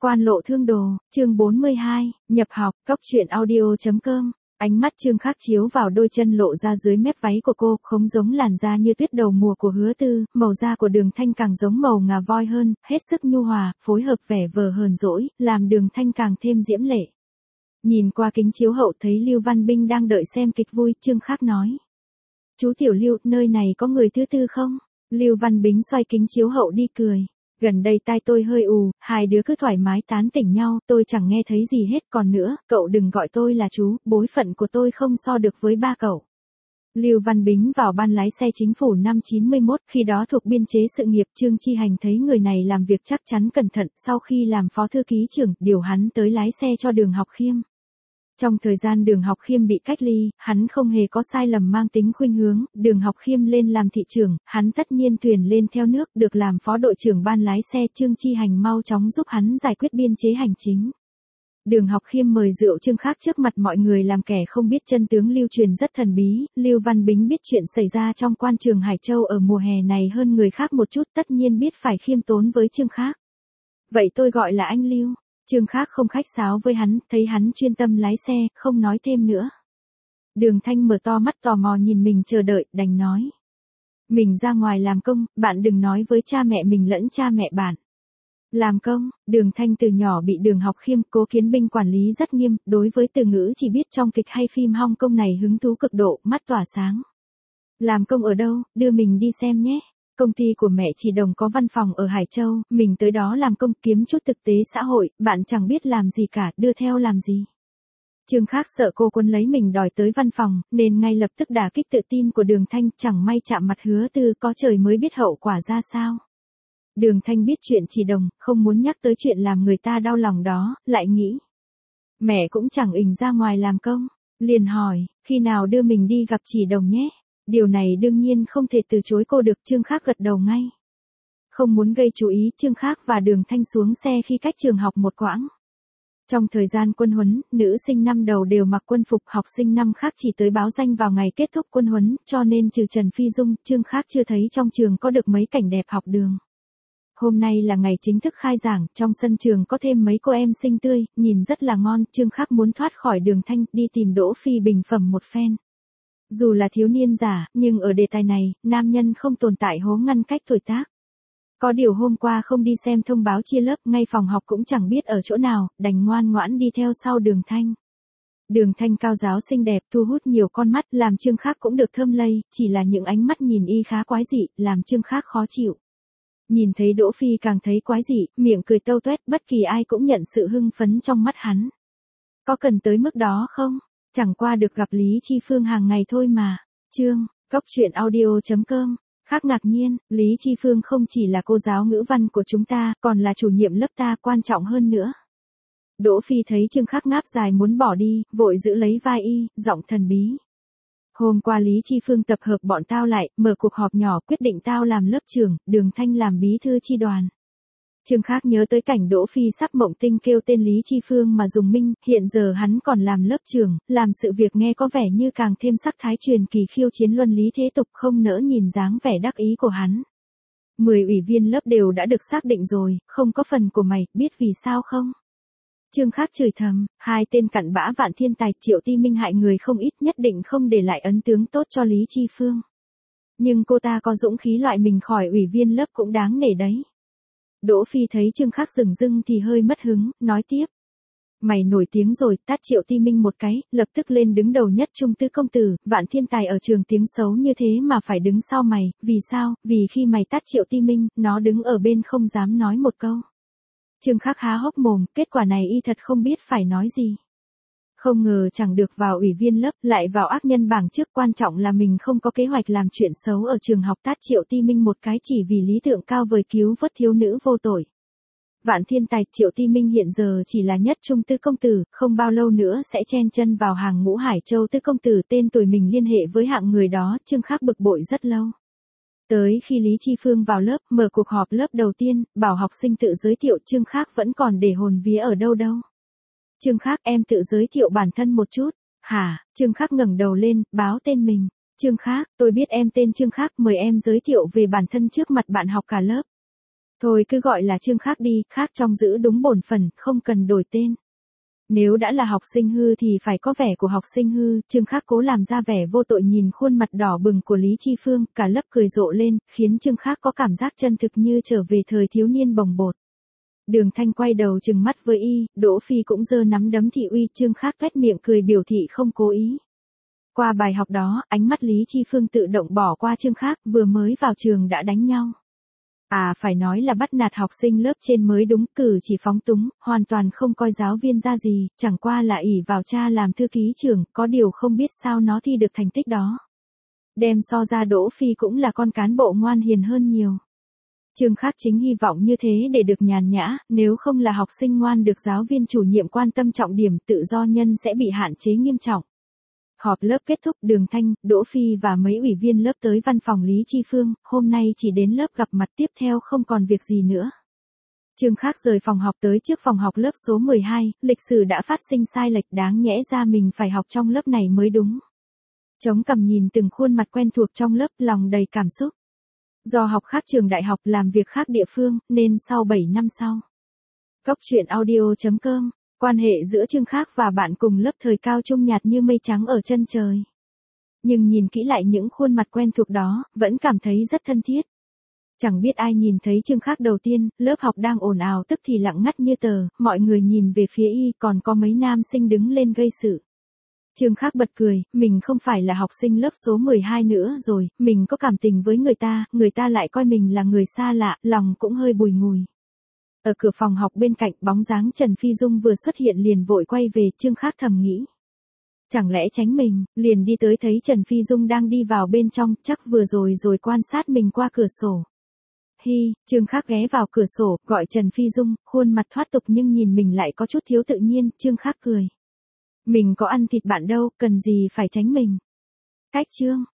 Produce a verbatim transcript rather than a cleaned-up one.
Quan lộ thương đồ, chương bốn mươi hai, nhập học, cốc truyện audio chấm com. Ánh mắt Trương Khắc chiếu vào đôi chân lộ ra dưới mép váy của cô, không giống làn da như tuyết đầu mùa của Hứa Tư, màu da của Đường Thanh càng giống màu ngà voi hơn, hết sức nhu hòa, phối hợp vẻ vờ hờn dỗi, làm Đường Thanh càng thêm diễm lệ. Nhìn qua kính chiếu hậu thấy Lưu Văn Binh đang đợi xem kịch vui, Trương Khắc nói: "Chú Tiểu Lưu, nơi này có người thứ tư không?" Lưu Văn Bính xoay kính chiếu hậu đi cười: "Gần đây tai tôi hơi ù, hai đứa cứ thoải mái tán tỉnh nhau, tôi chẳng nghe thấy gì hết, còn nữa, cậu đừng gọi tôi là chú, bối phận của tôi không so được với ba cậu." Lưu Văn Bính vào ban lái xe chính phủ năm chín mươi mốt, khi đó thuộc biên chế sự nghiệp. Trương Chi Hành thấy người này làm việc chắc chắn cẩn thận, sau khi làm phó thư ký trưởng, điều hắn tới lái xe cho Đường Học Khiêm. Trong thời gian Đường Học Khiêm bị cách ly, hắn không hề có sai lầm mang tính khuynh hướng, Đường Học Khiêm lên làm thị trưởng, hắn tất nhiên thuyền lên theo nước, được làm phó đội trưởng ban lái xe. Trương Chi Hành mau chóng giúp hắn giải quyết biên chế hành chính. Đường Học Khiêm mời rượu Trương Khắc trước mặt mọi người làm kẻ không biết chân tướng lưu truyền rất thần bí. Lưu Văn Bính biết chuyện xảy ra trong quan trường Hải Châu ở mùa hè này hơn người khác một chút, tất nhiên biết phải khiêm tốn với Trương Khắc. "Vậy tôi gọi là anh Lưu." Trương Khắc không khách sáo với hắn, thấy hắn chuyên tâm lái xe, không nói thêm nữa. Đường Thanh mở to mắt tò mò nhìn mình chờ đợi, đành nói: "Mình ra ngoài làm công, bạn đừng nói với cha mẹ mình lẫn cha mẹ bạn." "Làm công?" Đường Thanh từ nhỏ bị Đường Học Khiêm, Cố Kiến Binh quản lý rất nghiêm, đối với từ ngữ chỉ biết trong kịch hay phim Hong Kong này hứng thú cực độ, mắt tỏa sáng. "Làm công ở đâu, đưa mình đi xem nhé." "Công ty của mẹ chị Đồng có văn phòng ở Hải Châu, mình tới đó làm công kiếm chút thực tế xã hội, bạn chẳng biết làm gì cả, đưa theo làm gì." Trương Khắc sợ cô quấn lấy mình đòi tới văn phòng, nên ngay lập tức đả kích tự tin của Đường Thanh, chẳng may chạm mặt Hứa Tư, có trời mới biết hậu quả ra sao. Đường Thanh biết chuyện chị Đồng, không muốn nhắc tới chuyện làm người ta đau lòng đó, lại nghĩ mẹ cũng chẳng ình ra ngoài làm công, liền hỏi: "Khi nào đưa mình đi gặp chị Đồng nhé?" Điều này đương nhiên không thể từ chối cô được. Trương Khắc gật đầu ngay. Không muốn gây chú ý, Trương Khắc và Đường Thanh xuống xe khi cách trường học một quãng. Trong thời gian quân huấn, nữ sinh năm đầu đều mặc quân phục, học sinh năm khác chỉ tới báo danh vào ngày kết thúc quân huấn, cho nên trừ Trần Phi Dung, Trương Khắc chưa thấy trong trường có được mấy cảnh đẹp học đường. Hôm nay là ngày chính thức khai giảng, trong sân trường có thêm mấy cô em xinh tươi, nhìn rất là ngon. Trương Khắc muốn thoát khỏi Đường Thanh, đi tìm Đỗ Phi bình phẩm một phen. Dù là thiếu niên giả, nhưng ở đề tài này, nam nhân không tồn tại hố ngăn cách tuổi tác. Có điều hôm qua không đi xem thông báo chia lớp, ngay phòng học cũng chẳng biết ở chỗ nào, đành ngoan ngoãn đi theo sau Đường Thanh. Đường Thanh cao giáo xinh đẹp, thu hút nhiều con mắt, làm Trương Khắc cũng được thơm lây, chỉ là những ánh mắt nhìn y khá quái dị, làm Trương Khắc khó chịu. Nhìn thấy Đỗ Phi càng thấy quái dị, miệng cười tâu tuét, bất kỳ ai cũng nhận sự hưng phấn trong mắt hắn. Có cần tới mức đó không? Chẳng qua được gặp Lý Chi Phương hàng ngày thôi mà. Chương, cốc truyện audio chấm com. Khắc ngạc nhiên, Lý Chi Phương không chỉ là cô giáo ngữ văn của chúng ta, còn là chủ nhiệm lớp ta, quan trọng hơn nữa. Đỗ Phi thấy Trương Khắc ngáp dài muốn bỏ đi, vội giữ lấy vai y, giọng thần bí: "Hôm qua Lý Chi Phương tập hợp bọn tao lại, mở cuộc họp nhỏ, quyết định tao làm lớp trưởng, Đường Thanh làm bí thư chi đoàn." Trương Khắc nhớ tới cảnh Đỗ Phi sắp mộng tinh kêu tên Lý Chi Phương mà dùng minh, hiện giờ hắn còn làm lớp trưởng, làm sự việc nghe có vẻ như càng thêm sắc thái truyền kỳ khiêu chiến luân lý thế tục, không nỡ nhìn dáng vẻ đắc ý của hắn. Mười ủy viên lớp đều đã được xác định rồi, không có phần của mày, biết vì sao không? Trương Khắc chửi thầm, hai tên cặn bã Vạn Thiên Tài, Triệu Ti Minh hại người không ít, nhất định không để lại ấn tướng tốt cho Lý Chi Phương. Nhưng cô ta có dũng khí loại mình khỏi ủy viên lớp cũng đáng nể đấy. Đỗ Phi thấy Trương Khắc dửng dưng thì hơi mất hứng, nói tiếp: "Mày nổi tiếng rồi." Tát Triệu Ti Minh một cái, lập tức lên đứng đầu nhất trung tứ công tử, Vạn Thiên Tài ở trường tiếng xấu như thế mà phải đứng sau mày, vì sao? Vì khi mày tát Triệu Ti Minh, nó đứng ở bên không dám nói một câu. Trương Khắc há hốc mồm, kết quả này y thật không biết phải nói gì. Không ngờ chẳng được vào ủy viên lớp, lại vào ác nhân bảng trước, quan trọng là mình không có kế hoạch làm chuyện xấu ở trường học. Tát Triệu Ti Minh một cái chỉ vì lý tưởng cao vời cứu vớt thiếu nữ vô tội. Vạn Thiên Tài, Triệu Ti Minh hiện giờ chỉ là nhất trung tứ công tử, không bao lâu nữa sẽ chen chân vào hàng ngũ Hải Châu tứ công tử, tên tuổi mình liên hệ với hạng người đó. Trương Khắc bực bội rất lâu. Tới khi Lý Chi Phương vào lớp, mở cuộc họp lớp đầu tiên, bảo học sinh tự giới thiệu, Trương Khắc vẫn còn để hồn vía ở đâu đâu. "Trương Khắc, em tự giới thiệu bản thân một chút." "Hả?" Trương Khắc ngẩng đầu lên, báo tên mình. "Trương Khắc, tôi biết em tên Trương Khắc, mời em giới thiệu về bản thân trước mặt bạn học cả lớp." Thôi cứ gọi là Trương Khác đi, khác trong giữ đúng bổn phận, không cần đổi tên. Nếu đã là học sinh hư thì phải có vẻ của học sinh hư, Trương Khác cố làm ra vẻ vô tội nhìn khuôn mặt đỏ bừng của Lý Chi Phương, cả lớp cười rộ lên, khiến Trương Khác có cảm giác chân thực như trở về thời thiếu niên bồng bột. Đường Thanh quay đầu trừng mắt với y, Đỗ Phi cũng giơ nắm đấm thị uy, Trương Khác toét miệng cười biểu thị không cố ý. Qua bài học đó, ánh mắt Lý Chi Phương tự động bỏ qua Trương Khác, vừa mới vào trường đã đánh nhau. À phải nói là bắt nạt học sinh lớp trên mới đúng, cử chỉ phóng túng, hoàn toàn không coi giáo viên ra gì, chẳng qua là ỷ vào cha làm thư ký trưởng, có điều không biết sao nó thi được thành tích đó. Đem so ra Đỗ Phi cũng là con cán bộ ngoan hiền hơn nhiều. Trương Khác chính hy vọng như thế để được nhàn nhã, nếu không là học sinh ngoan được giáo viên chủ nhiệm quan tâm trọng điểm, tự do nhân sẽ bị hạn chế nghiêm trọng. Họp lớp kết thúc, Đường Thanh, Đỗ Phi và mấy ủy viên lớp tới văn phòng Lý Chi Phương, hôm nay chỉ đến lớp gặp mặt, tiếp theo không còn việc gì nữa. Trương Khác rời phòng học tới trước phòng học lớp số mười hai, lịch sử đã phát sinh sai lệch, đáng nhẽ ra mình phải học trong lớp này mới đúng. Chống cằm nhìn từng khuôn mặt quen thuộc trong lớp, lòng đầy cảm xúc. Do học khác trường đại học, làm việc khác địa phương, nên sau bảy năm sau. Cốc truyện audio chấm com. Quan hệ giữa Trương Khác và bạn cùng lớp thời cao trung nhạt như mây trắng ở chân trời. Nhưng nhìn kỹ lại những khuôn mặt quen thuộc đó, vẫn cảm thấy rất thân thiết. Chẳng biết ai nhìn thấy Trương Khác đầu tiên, lớp học đang ồn ào tức thì lặng ngắt như tờ, mọi người nhìn về phía y, còn có mấy nam sinh đứng lên gây sự. Trương Khác bật cười, mình không phải là học sinh lớp số mười hai nữa rồi, mình có cảm tình với người ta, người ta lại coi mình là người xa lạ, lòng cũng hơi bùi ngùi. Ở cửa phòng học bên cạnh, bóng dáng Trần Phi Dung vừa xuất hiện liền vội quay về, Trương Khác thầm nghĩ. Chẳng lẽ tránh mình, liền đi tới thấy Trần Phi Dung đang đi vào bên trong, chắc vừa rồi rồi quan sát mình qua cửa sổ. Hi, Trương Khác ghé vào cửa sổ, gọi Trần Phi Dung, khuôn mặt thoát tục nhưng nhìn mình lại có chút thiếu tự nhiên, Trương Khác cười. Mình có ăn thịt bạn đâu, cần gì phải tránh mình. Cách chương.